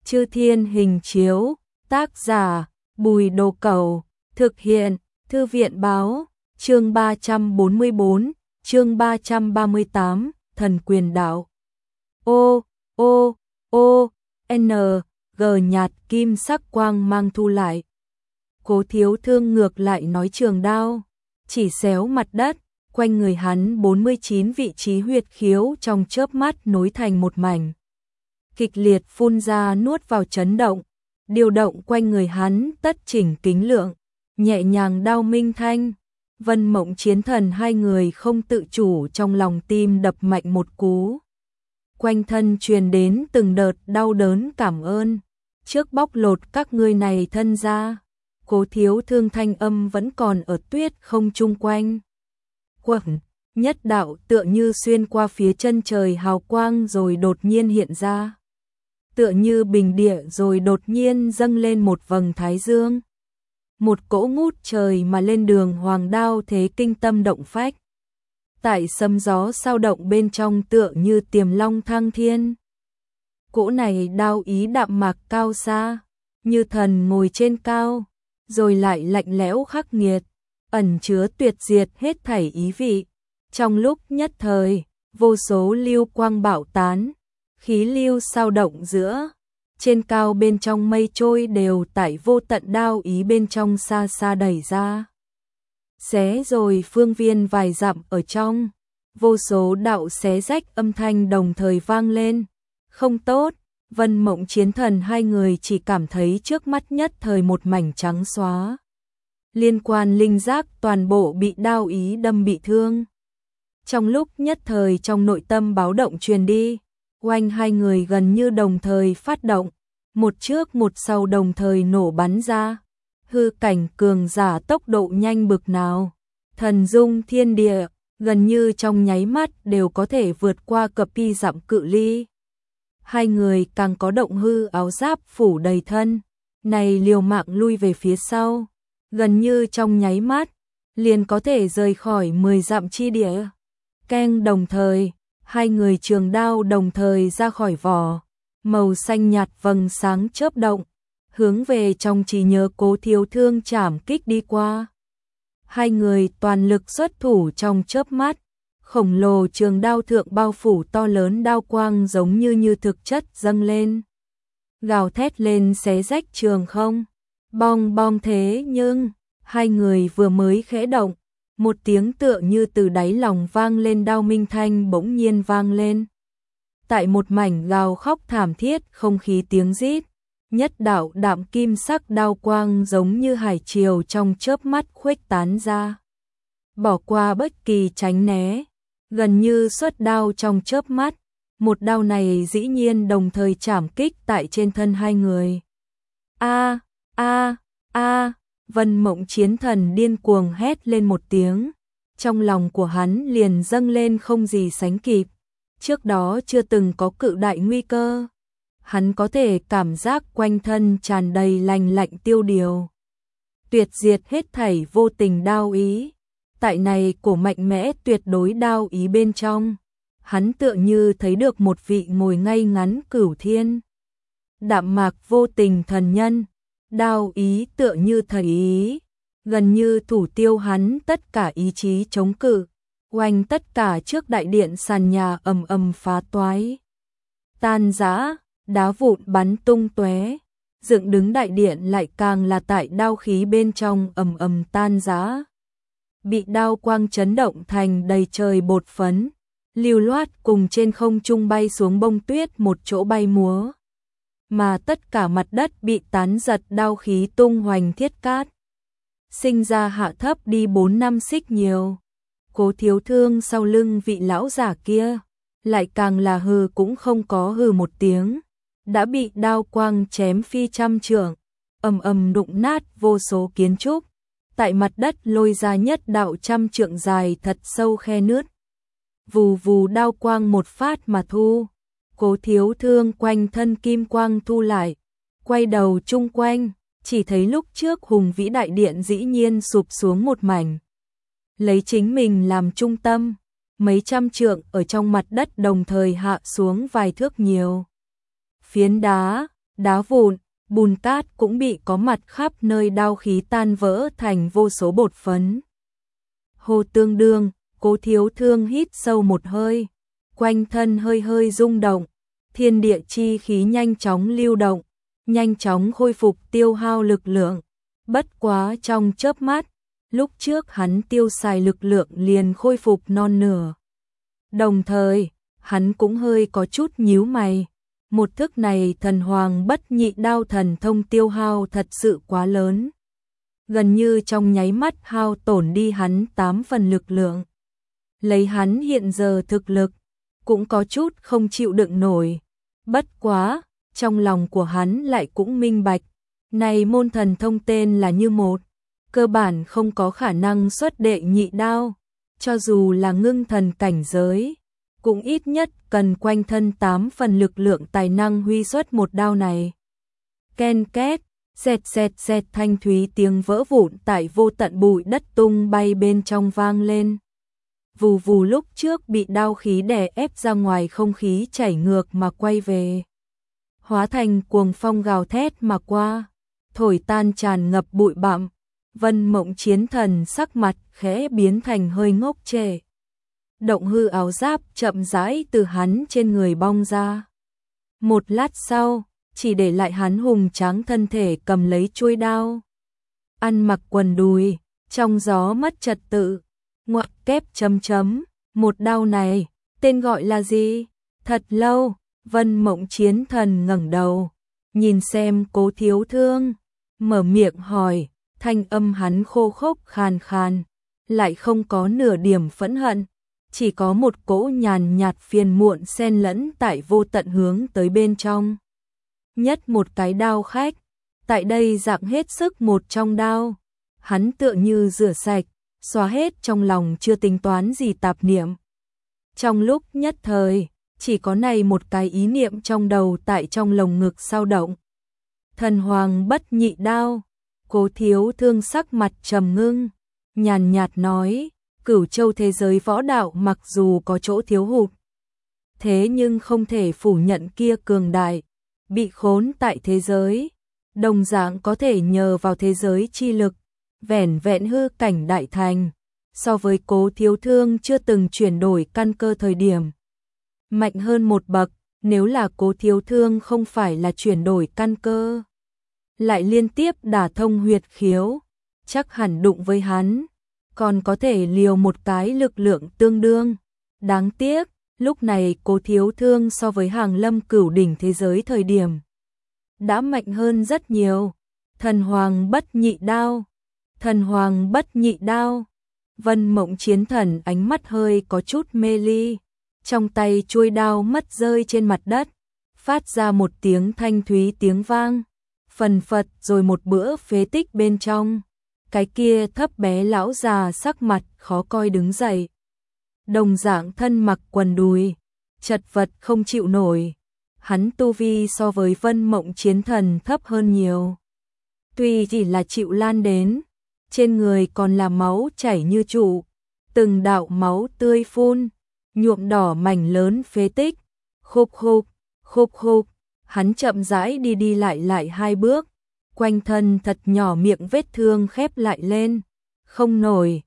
Chư Thiên Hình Chiếu, tác giả, Bùi Đồ Cẩu, thực hiện, Thư viện Báo, chương 344, chương 338, Thần Quyền Đạo. N, G nhạt kim sắc quang mang thu lại. Cố Thiếu Thương ngược lại nói trường đao, chỉ xéo mặt đất, quanh người hắn 49 vị trí huyệt khiếu trong chớp mắt nối thành một mảnh. Kịch liệt phun ra nuốt vào chấn động, điều động quanh người hắn tất chỉnh kính lượng, nhẹ nhàng đao minh thanh. Vân Mộng Chiến Thần hai người không tự chủ trong lòng tim đập mạnh một cú. Quanh thân truyền đến từng đợt đau đớn cảm ơn. Trước bóc lột các ngươi này thân ra, Cố Thiếu Thương thanh âm vẫn còn ở tuyết không chung quanh. Quẩn, nhất đạo tựa như xuyên qua phía chân trời hào quang rồi đột nhiên hiện ra. Tựa như bình địa rồi đột nhiên dâng lên một vầng thái dương. Một cỗ ngút trời mà lên đường hoàng đao thế kinh tâm động phách. Tại sấm gió sao động bên trong tựa như tiềm long thăng thiên. Cỗ này đao ý đạm mạc cao xa, như thần ngồi trên cao, rồi lại lạnh lẽo khắc nghiệt, ẩn chứa tuyệt diệt hết thảy ý vị. Trong lúc nhất thời, vô số lưu quang bạo tán, khí lưu sao động giữa. Trên cao bên trong mây trôi đều tại vô tận đao ý bên trong xa xa đẩy ra. Xé rồi phương viên vài dặm ở trong, vô số đạo xé rách âm thanh đồng thời vang lên. Không tốt, Vân Mộng Chiến Thần hai người chỉ cảm thấy trước mắt nhất thời một mảnh trắng xóa. Liên quan linh giác toàn bộ bị đao ý đâm bị thương. Trong lúc nhất thời trong nội tâm báo động truyền đi, oanh hai người gần như đồng thời phát động, một trước một sau đồng thời nổ bắn ra. Hư cảnh cường giả tốc độ nhanh bực nào, thần dung thiên địa, gần như trong nháy mắt đều có thể vượt qua cập pi dặm cự ly. Hai người càng có động hư áo giáp phủ đầy thân, này liều mạng lui về phía sau, gần như trong nháy mắt, liền có thể rời khỏi 10 dặm chi địa. Keng đồng thời, hai người trường đao đồng thời ra khỏi vỏ, màu xanh nhạt vầng sáng chớp động, hướng về trong trí nhớ Cố Thiếu Thương chảm kích đi qua. Hai người toàn lực xuất thủ trong chớp mắt, khổng lồ trường đao thượng bao phủ to lớn đao quang giống như thực chất dâng lên. Gào thét lên xé rách trường không, bong bong thế nhưng, hai người vừa mới khẽ động, một tiếng tựa như từ đáy lòng vang lên đao minh thanh bỗng nhiên vang lên. Tại một mảnh gào khóc thảm thiết không khí tiếng rít, nhất đạo đạm kim sắc đao quang giống như hải triều trong chớp mắt khuếch tán ra. Bỏ qua bất kỳ tránh né, gần như xuất đao trong chớp mắt, một đao này dĩ nhiên đồng thời chảm kích tại trên thân hai người. Vân Mộng Chiến Thần điên cuồng hét lên một tiếng, trong lòng của hắn liền dâng lên không gì sánh kịp. Trước đó chưa từng có cự đại nguy cơ, hắn có thể cảm giác quanh thân tràn đầy lành lạnh tiêu điều. Tuyệt diệt hết thảy vô tình đao ý, tại này cổ mạnh mẽ tuyệt đối đao ý bên trong, hắn tựa như thấy được một vị ngồi ngay ngắn cửu thiên. Đạm mạc vô tình thần nhân, đao ý tựa như thầy ý, gần như thủ tiêu hắn tất cả ý chí chống cự. Oanh tất cả trước đại điện sàn nhà ầm ầm phá toái, tan rã, đá vụn bắn tung tóe, dựng đứng đại điện lại càng là tại đao khí bên trong ầm ầm tan rã, bị đao quang chấn động thành đầy trời bột phấn, lưu loát cùng trên không trung bay xuống bông tuyết một chỗ bay múa, mà tất cả mặt đất bị tán giật đao khí tung hoành thiết cát, sinh ra hạ thấp đi 4 năm xích nhiều. Cố Thiếu Thương sau lưng vị lão giả kia, lại càng là hừ cũng không có hừ một tiếng, đã bị đao quang chém phi trăm trượng, ầm ầm đụng nát vô số kiến trúc, tại mặt đất lôi ra nhất đạo trăm trượng dài thật sâu khe nứt. Vù vù đao quang một phát mà thu, Cố Thiếu Thương quanh thân kim quang thu lại, quay đầu chung quanh, chỉ thấy lúc trước hùng vĩ đại điện dĩ nhiên sụp xuống một mảnh. Lấy chính mình làm trung tâm, mấy trăm trượng ở trong mặt đất đồng thời hạ xuống vài thước nhiều. Phiến đá, đá vụn, bùn cát cũng bị có mặt khắp nơi, đao khí tan vỡ thành vô số bột phấn. Hồ Tương Đương, Cố Thiếu Thương hít sâu một hơi, quanh thân hơi hơi rung động, thiên địa chi khí nhanh chóng lưu động, nhanh chóng khôi phục tiêu hao lực lượng. Bất quá trong chớp mắt, lúc trước hắn tiêu xài lực lượng liền khôi phục non nửa. Đồng thời, hắn cũng hơi có chút nhíu mày. Một thức này thần hoàng bất nhị đao thần thông tiêu hao thật sự quá lớn. Gần như trong nháy mắt hao tổn đi hắn 8 phần lực lượng. Lấy hắn hiện giờ thực lực, cũng có chút không chịu đựng nổi. Bất quá, trong lòng của hắn lại cũng minh bạch. Này môn thần thông tên là Như Một, cơ bản không có khả năng xuất đệ nhị đao. Cho dù là ngưng thần cảnh giới, cũng ít nhất cần quanh thân 8 phần lực lượng tài năng huy xuất một đao này. Ken két, xẹt xẹt xẹt, thanh thúy tiếng vỡ vụn tại vô tận bụi đất tung bay bên trong vang lên. Vù vù, lúc trước bị đao khí đè ép ra ngoài không khí chảy ngược mà quay về. Hóa thành cuồng phong gào thét mà qua, thổi tan tràn ngập bụi bặm. Vân Mộng Chiến Thần sắc mặt khẽ biến thành hơi ngốc trệ. Động hư áo giáp chậm rãi từ hắn trên người bong ra. Một lát sau, chỉ để lại hắn hùng tráng thân thể cầm lấy chuôi đao. Ăn mặc quần đùi, trong gió mất trật tự, ngoặc kép chấm chấm, một đao này, tên gọi là gì? Thật lâu, Vân Mộng Chiến Thần ngẩng đầu, nhìn xem Cố Thiếu Thương, mở miệng hỏi, thanh âm hắn khô khốc khàn khàn, lại không có nửa điểm phẫn hận. Chỉ có một cỗ nhàn nhạt phiền muộn xen lẫn tại vô tận hướng tới bên trong. Nhất một cái đao khách, tại đây dạng hết sức một trong đao. Hắn tựa như rửa sạch, xóa hết trong lòng chưa tính toán gì tạp niệm. Trong lúc nhất thời, chỉ có này một cái ý niệm trong đầu tại trong lồng ngực sao động. Thần hoàng bất nhị đao, Cố Thiếu Thương sắc mặt trầm ngưng, nhàn nhạt nói. Cửu châu thế giới võ đạo mặc dù có chỗ thiếu hụt, thế nhưng không thể phủ nhận kia cường đại, bị khốn tại thế giới, đồng dạng có thể nhờ vào thế giới chi lực, vẻn vẹn hư cảnh đại thành, so với Cố Thiếu Thương chưa từng chuyển đổi căn cơ thời điểm. Mạnh hơn một bậc, nếu là Cố Thiếu Thương không phải là chuyển đổi căn cơ, lại liên tiếp đả thông huyệt khiếu, chắc hẳn đụng với hắn còn có thể liều một cái lực lượng tương đương. Đáng tiếc, lúc này Cố Thiếu Thương so với hàng lâm cửu đỉnh thế giới thời điểm đã mạnh hơn rất nhiều. Thần hoàng bất nhị đao, thần hoàng bất nhị đao. Vân Mộng Chiến Thần ánh mắt hơi có chút mê ly, trong tay chuôi đao mất rơi trên mặt đất, phát ra một tiếng thanh thúy tiếng vang, phần phật rồi một bữa phế tích bên trong. Cái kia thấp bé lão già sắc mặt khó coi đứng dậy. Đồng dạng thân mặc quần đùi, chật vật không chịu nổi. Hắn tu vi so với Vân Mộng Chiến Thần thấp hơn nhiều. Tuy chỉ là chịu lan đến, trên người còn là máu chảy như trụ, từng đạo máu tươi phun, nhuộm đỏ mảnh lớn phế tích. Khục khục, khục khục, hắn chậm rãi đi lại 2 bước. Quanh thân thật nhỏ miệng vết thương khép lại lên. Không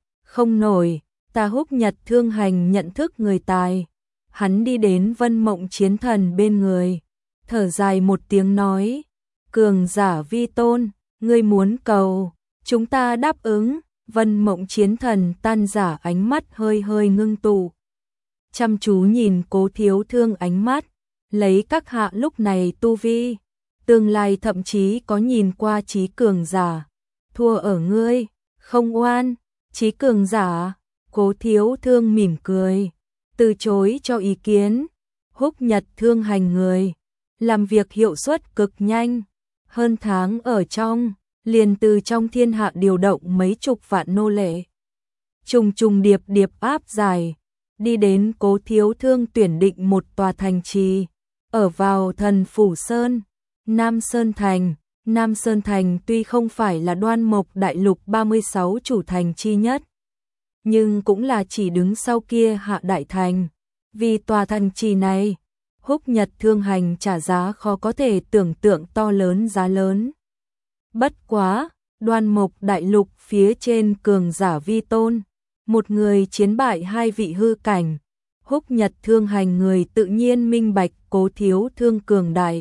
nổi, ta Húc Nhật Thương Hành nhận thức người tài. Hắn đi đến Vân Mộng Chiến Thần bên người, thở dài một tiếng nói, cường giả vi tôn, ngươi muốn cầu, chúng ta đáp ứng. Vân Mộng Chiến Thần tan giả ánh mắt hơi hơi ngưng tụ, chăm chú nhìn Cố Thiếu Thương ánh mắt, lấy các hạ lúc này tu vi, tương lai thậm chí có nhìn qua trí cường giả, thua ở ngươi, không oan. Trí cường giả? Cố Thiếu Thương mỉm cười, từ chối cho ý kiến. Húc Nhật Thương Hành người, làm việc hiệu suất cực nhanh, hơn tháng ở trong, liền từ trong thiên hạ điều động mấy chục vạn nô lệ, trùng trùng điệp điệp áp giải, đi đến Cố Thiếu Thương tuyển định một tòa thành trì, ở vào Thần Phủ Sơn, Nam Sơn Thành. Nam Sơn Thành tuy không phải là Đoan Mộc Đại Lục 36 chủ thành chi nhất, nhưng cũng là chỉ đứng sau kia Hạ Đại Thành. Vì tòa thành trì này, Húc Nhật Thương Hành trả giá khó có thể tưởng tượng to lớn giá lớn. Bất quá, Đoan Mộc Đại Lục phía trên cường giả vi tôn, một người chiến bại hai vị hư cảnh. Húc Nhật Thương Hành người tự nhiên minh bạch Cố Thiếu Thương cường đại.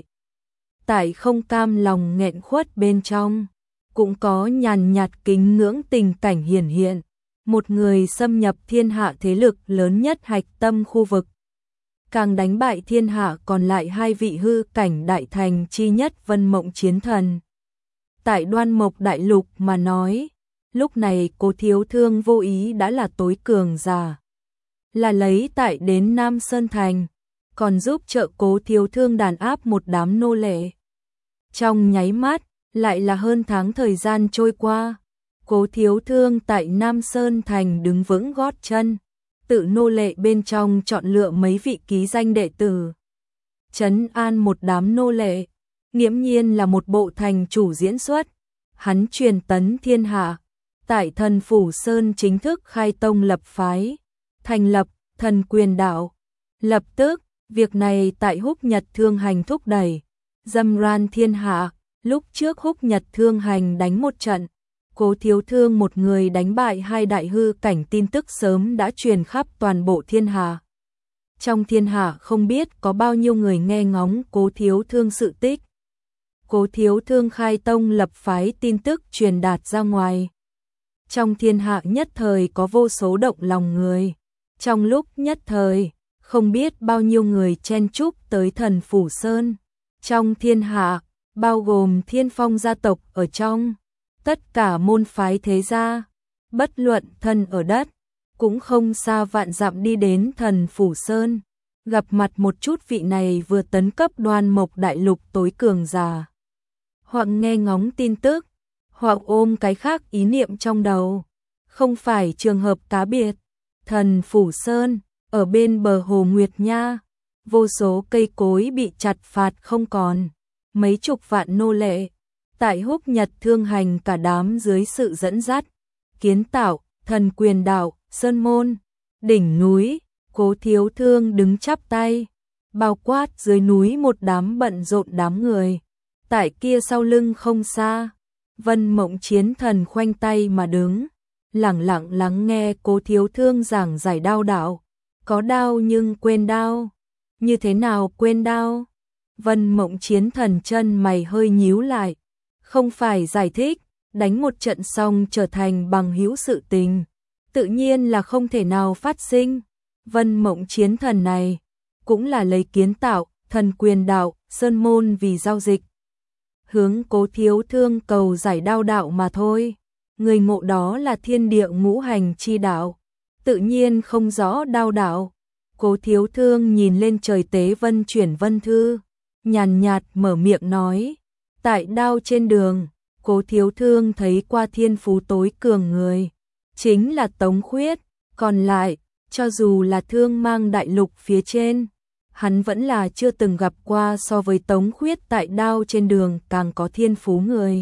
Tại không cam lòng nghẹn khuất bên trong, cũng có nhàn nhạt kính ngưỡng tình cảnh hiển hiện. Một người xâm nhập thiên hạ thế lực lớn nhất hạch tâm khu vực. Càng đánh bại thiên hạ còn lại hai vị hư cảnh đại thành chi nhất Vân Mộng Chiến Thần. Tại Đoan Mộc Đại Lục mà nói, lúc này Cố Thiếu Thương vô ý đã là tối cường giả. Là lấy tại đến Nam Sơn Thành, còn giúp trợ Cố Thiếu Thương đàn áp một đám nô lệ. Trong nháy mắt, lại là hơn tháng thời gian trôi qua, Cố Thiếu Thương tại Nam Sơn Thành đứng vững gót chân, tự nô lệ bên trong chọn lựa mấy vị ký danh đệ tử. Trấn an một đám nô lệ, nghiễm nhiên là một bộ thành chủ diễn xuất. Hắn truyền tấn thiên hạ, tại Thần Phủ Sơn chính thức khai tông lập phái, thành lập Thần Quyền Đạo. Lập tức, việc này tại Húc Nhật Thương Hành thúc đẩy, dâm ran thiên hạ. Lúc trước Húc Nhật Thương Hành đánh một trận, Cố Thiếu Thương một người đánh bại hai đại hư cảnh, tin tức sớm đã truyền khắp toàn bộ thiên hạ. Trong thiên hạ không biết có bao nhiêu người nghe ngóng Cố Thiếu Thương sự tích. Cố Thiếu Thương khai tông lập phái tin tức truyền đạt ra ngoài. Trong thiên hạ nhất thời có vô số động lòng người. Trong lúc nhất thời, không biết bao nhiêu người chen chúc tới Thần Phủ Sơn. Trong thiên hạ, bao gồm Thiên Phong gia tộc ở trong, tất cả môn phái thế gia, bất luận thân ở đất, cũng không xa vạn dặm đi đến Thần Phủ Sơn, gặp mặt một chút vị này vừa tấn cấp Đoan Mộc Đại Lục tối cường giả. Hoặc nghe ngóng tin tức, hoặc ôm cái khác ý niệm trong đầu. Không phải trường hợp cá biệt. Thần Phủ Sơn, ở bên bờ hồ Nguyệt Nha, vô số cây cối bị chặt phạt không còn, mấy chục vạn nô lệ. Tại Húc Nhật Thương Hành cả đám dưới sự dẫn dắt, kiến tạo, Thần Quyền Đạo, Sơn Môn, đỉnh núi, Cố Thiếu Thương đứng chắp tay, bao quát dưới núi một đám bận rộn đám người. Tại kia sau lưng không xa, Vân Mộng Chiến Thần khoanh tay mà đứng, lẳng lặng lắng nghe Cố Thiếu Thương giảng giải đao đạo. Có đao nhưng quên đao. Như thế nào quên đao? Vân Mộng Chiến Thần chân mày hơi nhíu lại. Không phải giải thích, đánh một trận xong trở thành bằng hữu sự tình. Tự nhiên là không thể nào phát sinh. Vân Mộng Chiến Thần này, cũng là lấy kiến tạo, Thần Quyền Đạo, Sơn Môn vì giao dịch. Hướng Cố Thiếu Thương cầu giải đao đạo mà thôi. Người ngộ đó là thiên địa ngũ hành chi đạo, tự nhiên không rõ đao đạo. Cố Thiếu Thương nhìn lên trời tế vân chuyển vân thư, nhàn nhạt mở miệng nói. Tại đao trên đường, Cố Thiếu Thương thấy qua thiên phú tối cường người, chính là Tống Khuyết. Còn lại, cho dù là Thương Mang Đại Lục phía trên, hắn vẫn là chưa từng gặp qua so với Tống Khuyết tại đao trên đường càng có thiên phú người.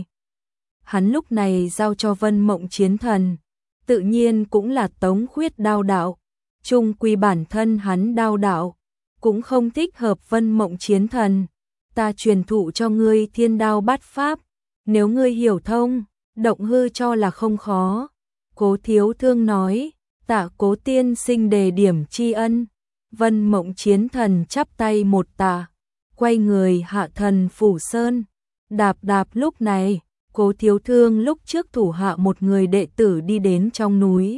Hắn lúc này giao cho Vân Mộng Chiến Thần, tự nhiên cũng là Tống Khuyết đao đạo. Chung quy bản thân hắn đao đạo, cũng không thích hợp Vân Mộng Chiến Thần. Ta truyền thụ cho ngươi thiên đao bát pháp, nếu ngươi hiểu thông, động hư cho là không khó. Cố Thiếu Thương nói, tạ Cố tiên sinh đề điểm tri ân. Vân Mộng Chiến Thần chắp tay một tạ, quay người hạ Thần Phủ Sơn. Đạp đạp lúc này, Cố Thiếu Thương lúc trước thủ hạ một người đệ tử đi đến trong núi.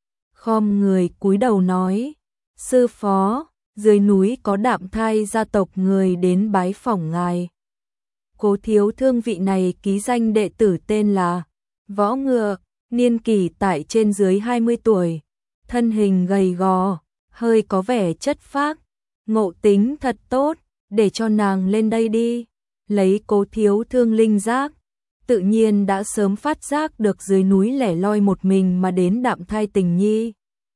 Khom người cúi đầu nói, sư phó, dưới núi có Đạm Thai gia tộc người đến bái phỏng ngài. Cố Thiếu Thương vị này ký danh đệ tử tên là Võ Ngựa, niên kỷ tại trên dưới 20 tuổi, thân hình gầy gò, hơi có vẻ chất phác, ngộ tính thật tốt, để cho nàng lên đây đi. Lấy Cố Thiếu Thương linh giác, tự nhiên đã sớm phát giác được dưới núi lẻ loi một mình mà đến Đạm Thai Tình Nhi.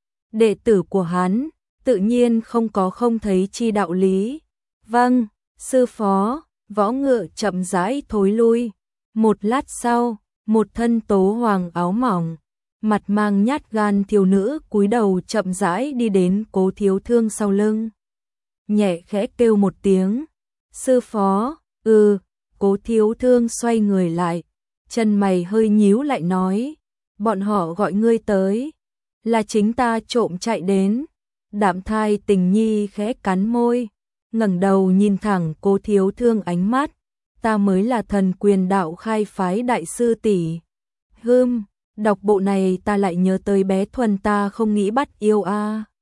Đệ tử của hắn, tự nhiên không có không thấy chi đạo lý. Vâng, sư phó. Võ Ngựa chậm rãi thối lui. Một lát sau, một thân tố hoàng áo mỏng, mặt mang nhát gan thiếu nữ cúi đầu chậm rãi đi đến Cố Thiếu Thương sau lưng. nhẹ khẽ kêu một tiếng. Sư phó, Cố Thiếu Thương xoay người lại, chân mày hơi nhíu lại nói, bọn họ gọi ngươi tới, là chính ta trộm chạy đến. Đạm Thai Tình Nhi khẽ cắn môi, ngẩng đầu nhìn thẳng Cố Thiếu Thương ánh mắt, ta mới là Thần Quyền Đạo khai phái đại sư tỷ. Đọc bộ này ta lại nhớ tới bé Thuần ta không nghĩ bắt yêu a.